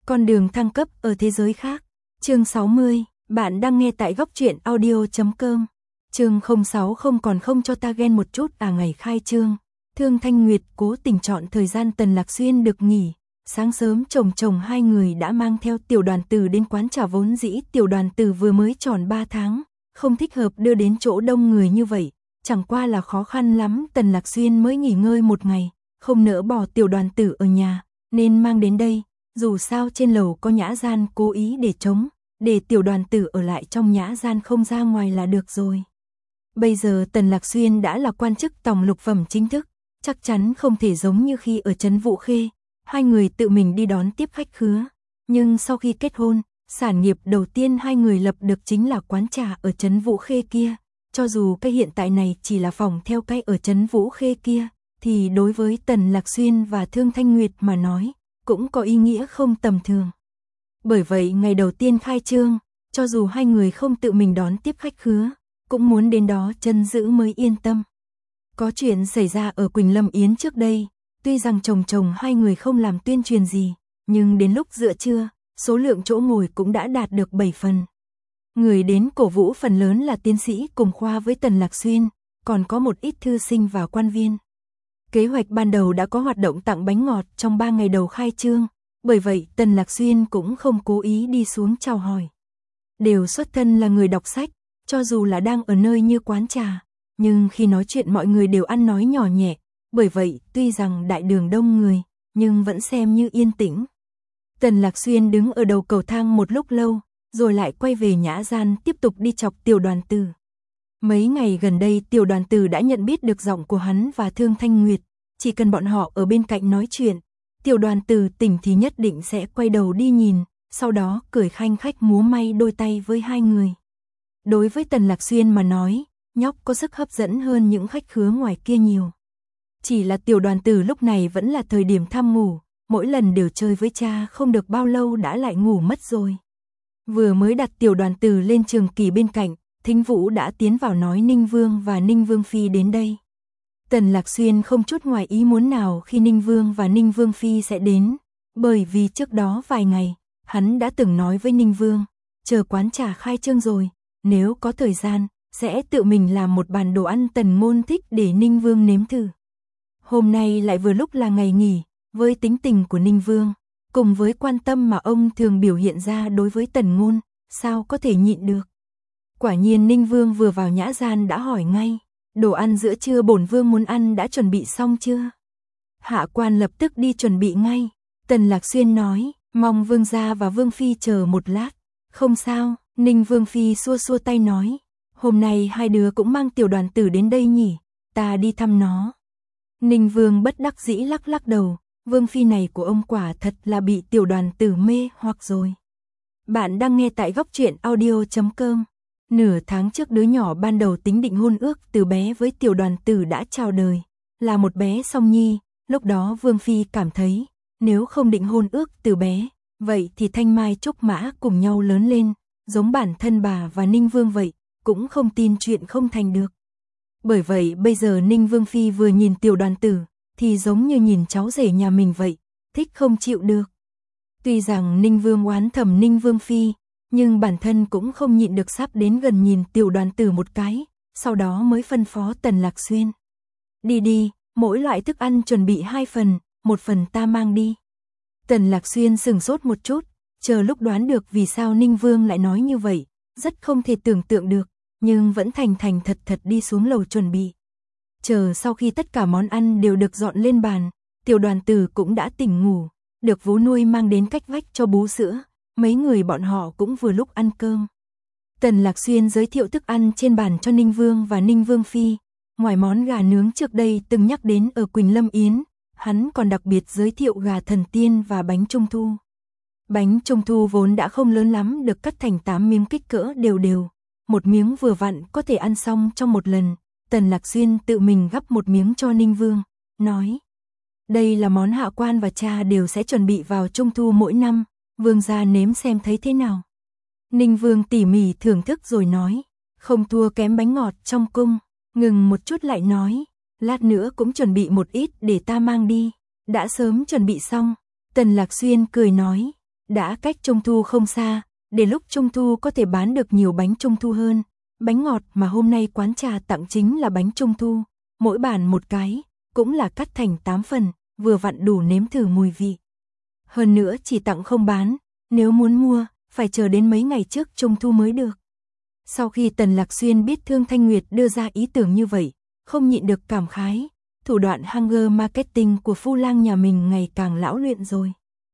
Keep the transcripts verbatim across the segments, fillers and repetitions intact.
Con đường thăng cấp ở thế giới khác. Chương sáu mươi, bạn đang nghe tại góc truyện audio chấm com. Chương không sáu không còn không cho ta ghen một chút à. Ngày khai trương, Thương Thanh Nguyệt cố tình chọn thời gian Tần Lạc Xuyên được nghỉ. Sáng sớm chồng chồng hai người đã mang theo Tiểu Đoàn Tử đến quán trà. Vốn dĩ Tiểu Đoàn Tử vừa mới tròn ba tháng, không thích hợp đưa đến chỗ đông người như vậy. Chẳng qua là khó khăn lắm Tần Lạc Xuyên mới nghỉ ngơi một ngày, không nỡ bỏ Tiểu Đoàn Tử ở nhà, nên mang đến đây. Dù sao trên lầu có nhã gian cố ý để trống, để Tiểu Đoàn Tử ở lại trong nhã gian không ra ngoài là được rồi. Bây giờ Tần Lạc Xuyên đã là quan chức tòng lục phẩm chính thức, chắc chắn không thể giống như khi ở trấn Vũ Khê, hai người tự mình đi đón tiếp khách khứa. Nhưng sau khi kết hôn, sản nghiệp đầu tiên hai người lập được chính là quán trà ở trấn Vũ Khê kia. Cho dù cái hiện tại này chỉ là phòng theo cái ở trấn Vũ Khê kia, thì đối với Tần Lạc Xuyên và Thương Thanh Nguyệt mà nói, cũng có ý nghĩa không tầm thường. Bởi vậy ngày đầu tiên khai trương, cho dù hai người không tự mình đón tiếp khách khứa, cũng muốn đến đó chân giữ mới yên tâm. Có chuyện xảy ra ở Quỳnh Lâm Yến trước đây, tuy rằng chồng chồng hai người không làm tuyên truyền gì, nhưng đến lúc giữa trưa, số lượng chỗ ngồi cũng đã đạt được bảy phần. Người đến cổ vũ phần lớn là tiến sĩ cùng khoa với Tần Lạc Xuyên, còn có một ít thư sinh và quan viên. Kế hoạch ban đầu đã có hoạt động tặng bánh ngọt trong ba ngày đầu khai trương, bởi vậy Tần Lạc Xuyên cũng không cố ý đi xuống chào hỏi. Đều xuất thân là người đọc sách, cho dù là đang ở nơi như quán trà, nhưng khi nói chuyện mọi người đều ăn nói nhỏ nhẹ, bởi vậy tuy rằng đại đường đông người, nhưng vẫn xem như yên tĩnh. Tần Lạc Xuyên đứng ở đầu cầu thang một lúc lâu, rồi lại quay về nhã gian tiếp tục đi chọc Tiểu Đoàn Tử. Mấy ngày gần đây Tiểu Đoàn Tử đã nhận biết được giọng của hắn và Thương Thanh Nguyệt, chỉ cần bọn họ ở bên cạnh nói chuyện, Tiểu Đoàn Tử tỉnh thì nhất định sẽ quay đầu đi nhìn, sau đó cười khanh khách múa may đôi tay với hai người. Đối với Tần Lạc Xuyên mà nói, nhóc có sức hấp dẫn hơn những khách khứa ngoài kia nhiều. Chỉ là Tiểu Đoàn Tử lúc này vẫn là thời điểm tham ngủ, mỗi lần đều chơi với cha không được bao lâu đã lại ngủ mất rồi. Vừa mới đặt Tiểu Đoàn Tử lên trường kỳ bên cạnh, Thính Vũ đã tiến vào nói Ninh Vương và Ninh Vương Phi đến đây. Tần Lạc Xuyên không chút ngoài ý muốn nào khi Ninh Vương và Ninh Vương Phi sẽ đến, bởi vì trước đó vài ngày, hắn đã từng nói với Ninh Vương, chờ quán trà khai trương rồi, nếu có thời gian, sẽ tự mình làm một bàn đồ ăn Tần Ngôn thích để Ninh Vương nếm thử. Hôm nay lại vừa lúc là ngày nghỉ, với tính tình của Ninh Vương, cùng với quan tâm mà ông thường biểu hiện ra đối với Tần Ngôn, sao có thể nhịn được. Quả nhiên Ninh Vương vừa vào nhã gian đã hỏi ngay, đồ ăn giữa trưa bổn vương muốn ăn đã chuẩn bị xong chưa? Hạ quan lập tức đi chuẩn bị ngay. Tần Lạc Xuyên nói, mong vương gia và vương phi chờ một lát. Không sao, Ninh Vương Phi xua xua tay nói, hôm nay hai đứa cũng mang Tiểu Đoàn Tử đến đây nhỉ, ta đi thăm nó. Ninh Vương bất đắc dĩ lắc lắc đầu, Vương Phi này của ông quả thật là bị Tiểu Đoàn Tử mê hoặc rồi. Bạn đang nghe tại góc truyện audio chấm com. Nửa tháng trước đứa nhỏ ban đầu tính định hôn ước từ bé với Tiểu Đoàn Tử đã chào đời, là một bé song nhi. Lúc đó Vương Phi cảm thấy, nếu không định hôn ước từ bé, vậy thì Thanh Mai Trúc Mã cùng nhau lớn lên, giống bản thân bà và Ninh Vương vậy, cũng không tin chuyện không thành được. Bởi vậy bây giờ Ninh Vương Phi vừa nhìn Tiểu Đoàn Tử, thì giống như nhìn cháu rể nhà mình vậy, thích không chịu được. Tuy rằng Ninh Vương oán thầm Ninh Vương Phi, nhưng bản thân cũng không nhịn được sắp đến gần nhìn Tiểu Đoàn Tử một cái, sau đó mới phân phó Tần Lạc Xuyên. Đi đi, mỗi loại thức ăn chuẩn bị hai phần, một phần ta mang đi. Tần Lạc Xuyên sừng sốt một chút, chờ lúc đoán được vì sao Ninh Vương lại nói như vậy, rất không thể tưởng tượng được, nhưng vẫn thành thành thật thật đi xuống lầu chuẩn bị. Chờ sau khi tất cả món ăn đều được dọn lên bàn, Tiểu Đoàn Tử cũng đã tỉnh ngủ, được vú nuôi mang đến cách vách cho bú sữa, mấy người bọn họ cũng vừa lúc ăn cơm. Tần Lạc Xuyên giới thiệu thức ăn trên bàn cho Ninh Vương và Ninh Vương Phi, ngoài món gà nướng trước đây từng nhắc đến ở Quỳnh Lâm Yến, hắn còn đặc biệt giới thiệu gà thần tiên và bánh trung thu. Bánh trung thu vốn đã không lớn lắm được cắt thành tám miếng kích cỡ đều đều, một miếng vừa vặn có thể ăn xong trong một lần. Tần Lạc Xuyên tự mình gắp một miếng cho Ninh Vương, nói, đây là món hạ quan và cha đều sẽ chuẩn bị vào trung thu mỗi năm, vương gia nếm xem thấy thế nào. Ninh Vương tỉ mỉ thưởng thức rồi nói, không thua kém bánh ngọt trong cung, ngừng một chút lại nói, lát nữa cũng chuẩn bị một ít để ta mang đi, đã sớm chuẩn bị xong. Tần Lạc Xuyên cười nói, Đã cách Trung thu không xa, để lúc Trung thu có thể bán được nhiều bánh Trung thu hơn. Bánh ngọt mà hôm nay quán trà tặng chính là bánh Trung thu, mỗi bàn một cái, cũng là cắt thành tám phần, vừa vặn đủ nếm thử mùi vị. Hơn nữa chỉ tặng không bán, nếu muốn mua, phải chờ đến mấy ngày trước Trung thu mới được. Sau khi Tần Lạc Xuyên biết Thương Thanh Nguyệt đưa ra ý tưởng như vậy, không nhịn được cảm khái, thủ đoạn hanger marketing của Phu Lang nhà mình ngày càng lão luyện rồi.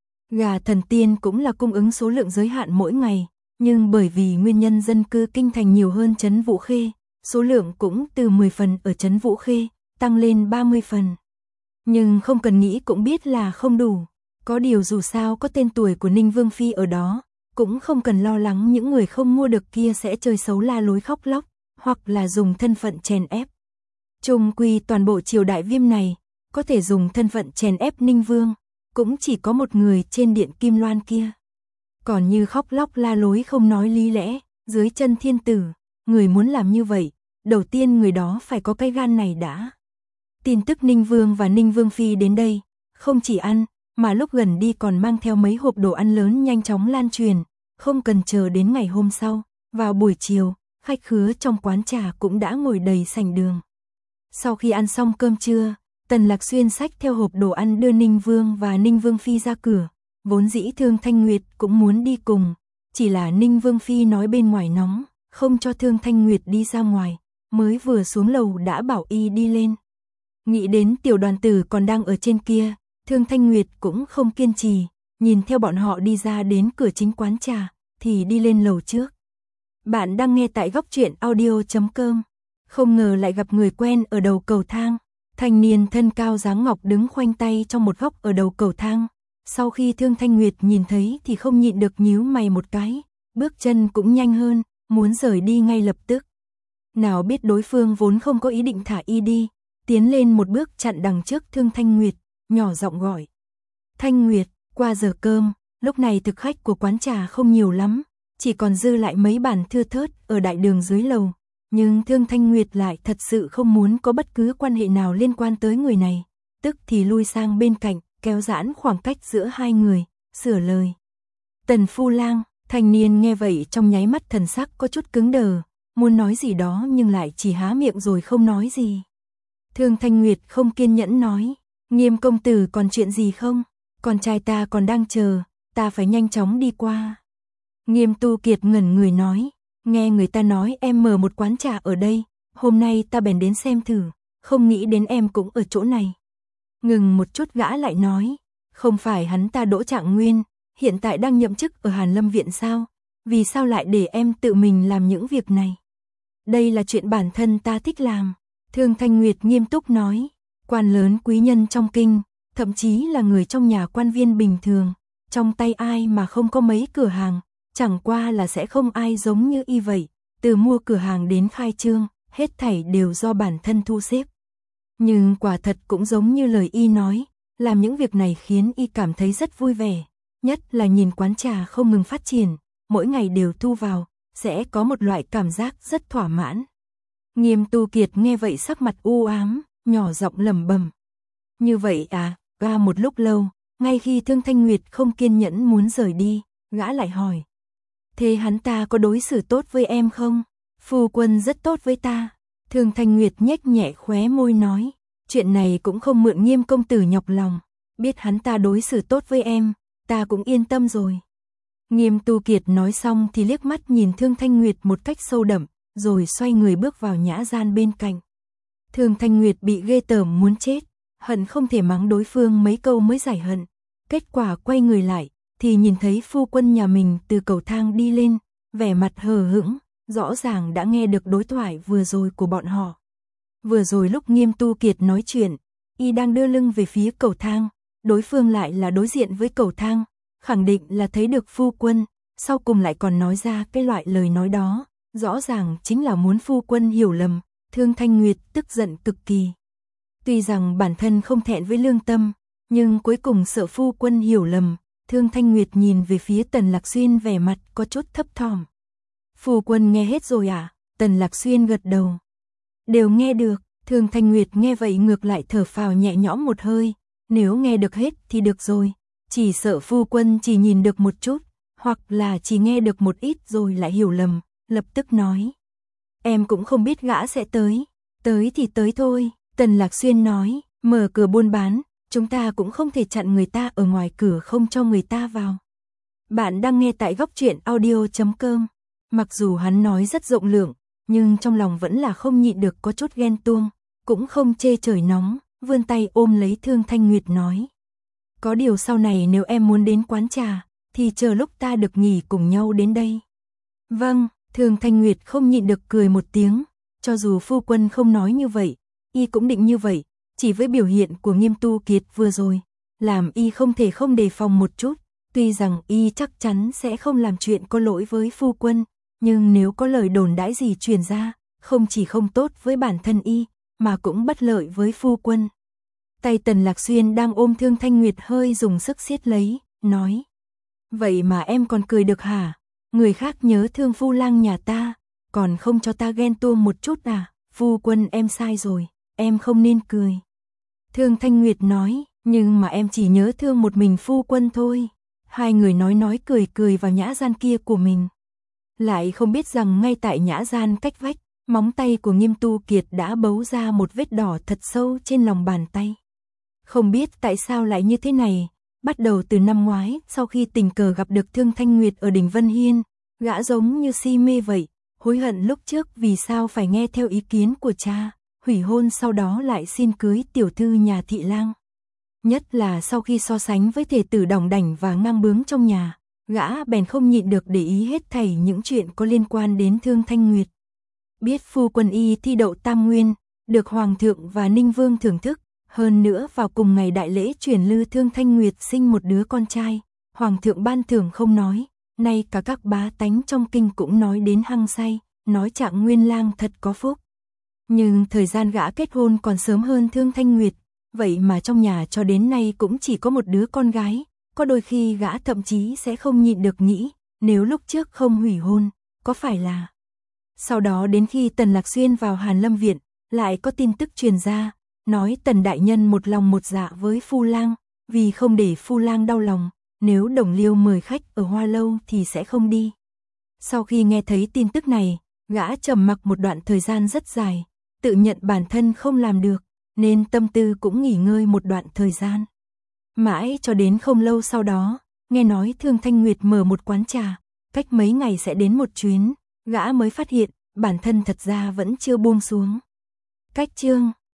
Gà thần tiên cũng là cung ứng số lượng giới hạn mỗi ngày, nhưng bởi vì nguyên nhân dân cư kinh thành nhiều hơn trấn Vũ Khê, số lượng cũng từ mười phần ở trấn Vũ Khê, tăng lên ba mươi phần. Nhưng không cần nghĩ cũng biết là không đủ, có điều dù sao có tên tuổi của Ninh Vương Phi ở đó, cũng không cần lo lắng những người không mua được kia sẽ chơi xấu la lối khóc lóc, hoặc là dùng thân phận chèn ép. Chung quy toàn bộ triều đại Viêm này, có thể dùng thân phận chèn ép Ninh Vương, cũng chỉ có một người trên điện Kim Loan kia. Còn như khóc lóc la lối không nói lý lẽ, dưới chân thiên tử, người muốn làm như vậy, đầu tiên người đó phải có cái gan này đã. Tin tức Ninh Vương và Ninh Vương Phi đến đây, không chỉ ăn, mà lúc gần đi còn mang theo mấy hộp đồ ăn lớn nhanh chóng lan truyền, không cần chờ đến ngày hôm sau, vào buổi chiều, khách khứa trong quán trà cũng đã ngồi đầy sảnh đường. Sau khi ăn xong cơm trưa, Tần Lạc Xuyên xách theo hộp đồ ăn đưa Ninh Vương và Ninh Vương Phi ra cửa, vốn dĩ Thương Thanh Nguyệt cũng muốn đi cùng, chỉ là Ninh Vương Phi nói bên ngoài nóng, không cho Thương Thanh Nguyệt đi ra ngoài, mới vừa xuống lầu đã bảo y đi lên. Nghĩ đến tiểu đoàn tử còn đang ở trên kia, Thương Thanh Nguyệt cũng không kiên trì, nhìn theo bọn họ đi ra đến cửa chính quán trà, thì đi lên lầu trước. Bạn đang nghe tại góc truyện audio chấm com. Không ngờ lại gặp người quen ở đầu cầu thang. Thanh niên thân cao dáng ngọc đứng khoanh tay trong một góc ở đầu cầu thang. Sau khi Thương Thanh Nguyệt nhìn thấy thì không nhịn được nhíu mày một cái, bước chân cũng nhanh hơn, muốn rời đi ngay lập tức. Nào biết đối phương vốn không có ý định thả y đi, tiến lên một bước chặn đằng trước Thương Thanh Nguyệt, nhỏ giọng gọi. Thanh Nguyệt, qua giờ cơm, lúc này thực khách của quán trà không nhiều lắm, chỉ còn dư lại mấy bàn thưa thớt ở đại đường dưới lầu. Nhưng Thương Thanh Nguyệt lại thật sự không muốn có bất cứ quan hệ nào liên quan tới người này, tức thì lui sang bên cạnh, kéo giãn khoảng cách giữa hai người, sửa lời. Tần Phu Lang, thanh niên nghe vậy trong nháy mắt thần sắc có chút cứng đờ, muốn nói gì đó nhưng lại chỉ há miệng rồi không nói gì. Thương Thanh Nguyệt không kiên nhẫn nói, Nghiêm công tử còn chuyện gì không? Con trai ta còn đang chờ, ta phải nhanh chóng đi qua. Nghiêm Tu Kiệt ngẩn người nói, nghe người ta nói em mở một quán trà ở đây, hôm nay ta bèn đến xem thử, không nghĩ đến em cũng ở chỗ này. Ngừng một chút gã lại nói, không phải hắn ta Đỗ Trạng Nguyên, hiện tại đang nhậm chức ở Hàn Lâm Viện sao? Vì sao lại để em tự mình làm những việc này? Đây là chuyện bản thân ta thích làm. Thương Thanh Nguyệt nghiêm túc nói, quan lớn quý nhân trong kinh, thậm chí là người trong nhà quan viên bình thường, trong tay ai mà không có mấy cửa hàng, chẳng qua là sẽ không ai giống như y vậy, từ mua cửa hàng đến khai trương, hết thảy đều do bản thân thu xếp. Nhưng quả thật cũng giống như lời y nói, làm những việc này khiến y cảm thấy rất vui vẻ, nhất là nhìn quán trà không ngừng phát triển, mỗi ngày đều thu vào, sẽ có một loại cảm giác rất thỏa mãn. Nghiêm Tu Kiệt nghe vậy sắc mặt u ám, nhỏ giọng lẩm bẩm. Như vậy à, qua một lúc lâu, ngay khi Thương Thanh Nguyệt không kiên nhẫn muốn rời đi, gã lại hỏi. Thế hắn ta có đối xử tốt với em không? Phu quân rất tốt với ta. Thương Thanh Nguyệt nhếch nhẹ khóe môi nói, chuyện này cũng không mượn Nghiêm công tử nhọc lòng, biết hắn ta đối xử tốt với em, ta cũng yên tâm rồi. Nghiêm Tu Kiệt nói xong thì liếc mắt nhìn Thương Thanh Nguyệt một cách sâu đậm, rồi xoay người bước vào nhã gian bên cạnh. Thương Thanh Nguyệt bị ghê tởm muốn chết, hận không thể mắng đối phương mấy câu mới giải hận. Kết quả quay người lại, thì nhìn thấy phu quân nhà mình từ cầu thang đi lên, vẻ mặt hờ hững, rõ ràng đã nghe được đối thoại vừa rồi của bọn họ. Vừa rồi lúc Nghiêm Tu Kiệt nói chuyện, y đang đưa lưng về phía cầu thang, đối phương lại là đối diện với cầu thang, khẳng định là thấy được phu quân, sau cùng lại còn nói ra cái loại lời nói đó, rõ ràng chính là muốn phu quân hiểu lầm. Thương Thanh Nguyệt tức giận cực kỳ. Tuy rằng bản thân không thẹn với lương tâm, nhưng cuối cùng sợ phu quân hiểu lầm, Thương Thanh Nguyệt nhìn về phía Tần Lạc Xuyên vẻ mặt có chút thấp thỏm. Phu quân nghe hết rồi à? Tần Lạc Xuyên gật đầu. Đều nghe được. Thương Thanh Nguyệt nghe vậy ngược lại thở phào nhẹ nhõm một hơi, nếu nghe được hết thì được rồi, Chỉ sợ phu quân chỉ nhìn được một chút, hoặc là chỉ nghe được một ít rồi lại hiểu lầm, lập tức nói. Em cũng không biết gã sẽ tới, tới thì tới thôi, Tần Lạc Xuyên nói, mở cửa buôn bán, chúng ta cũng không thể chặn người ta ở ngoài cửa không cho người ta vào. Bạn đang nghe tại góc truyện audio chấm com. Mặc dù hắn nói rất rộng lượng, nhưng trong lòng vẫn là không nhịn được có chút ghen tuông, cũng không chê trời nóng, vươn tay ôm lấy Thương Thanh Nguyệt nói. Có điều sau này nếu em muốn đến quán trà, thì chờ lúc ta được nghỉ cùng nhau đến đây. Vâng, Thương Thanh Nguyệt không nhịn được cười một tiếng, cho dù phu quân không nói như vậy, y cũng định như vậy, chỉ với biểu hiện của Nghiêm Tu Kiệt vừa rồi, làm y không thể không đề phòng một chút, tuy rằng y chắc chắn sẽ không làm chuyện có lỗi với phu quân, nhưng nếu có lời đồn đãi gì truyền ra, không chỉ không tốt với bản thân y, mà cũng bất lợi với phu quân. Tay Tần Lạc Xuyên đang ôm Thương Thanh Nguyệt hơi dùng sức siết lấy, nói. Vậy mà em còn cười được hả? Người khác nhớ thương phu lang nhà ta, còn không cho ta ghen tuông một chút à? Phu quân em sai rồi, em không nên cười. Thương Thanh Nguyệt nói, nhưng mà em chỉ nhớ thương một mình phu quân thôi. Hai người nói nói cười cười vào nhã gian kia của mình. Lại không biết rằng ngay tại nhã gian cách vách, móng tay của Nghiêm Tu Kiệt đã bấu ra một vết đỏ thật sâu trên lòng bàn tay. Không biết tại sao lại như thế này, bắt đầu từ năm ngoái, sau khi tình cờ gặp được Thương Thanh Nguyệt ở đỉnh Vân Hiên, gã giống như si mê vậy, hối hận lúc trước vì sao phải nghe theo ý kiến của cha, hủy hôn sau đó lại xin cưới tiểu thư nhà thị lang. Nhất là sau khi so sánh với thể tử đỏng đảnh và ngang bướng trong nhà, gã bèn không nhịn được để ý hết thảy những chuyện có liên quan đến Thương Thanh Nguyệt. Biết phu quân y thi đậu tam nguyên, được Hoàng thượng và Ninh Vương thưởng thức, hơn nữa vào cùng ngày đại lễ truyền lư Thương Thanh Nguyệt sinh một đứa con trai, Hoàng thượng ban thưởng không nói, nay cả các bá tánh trong kinh cũng nói đến hăng say, nói Trạng Nguyên lang thật có phúc. Nhưng thời gian gã kết hôn còn sớm hơn Thương Thanh Nguyệt, vậy mà trong nhà cho đến nay cũng chỉ có một đứa con gái, có đôi khi gã thậm chí sẽ không nhịn được nghĩ, nếu lúc trước không hủy hôn, có phải là... Sau đó đến khi Tần Lạc Xuyên vào Hàn Lâm Viện, lại có tin tức truyền ra, nói Tần đại nhân một lòng một dạ với phu lang, vì không để phu lang đau lòng, nếu Đồng Liêu mời khách ở Hoa Lâu thì sẽ không đi. Sau khi nghe thấy tin tức này, gã trầm mặc một đoạn thời gian rất dài, tự nhận bản thân không làm được, nên tâm tư cũng nghỉ ngơi một đoạn thời gian. Mãi cho đến không lâu sau đó, nghe nói Thương Thanh Nguyệt mở một quán trà, cách mấy ngày sẽ đến một chuyến, gã mới phát hiện, bản thân thật ra vẫn chưa buông xuống. Cách chương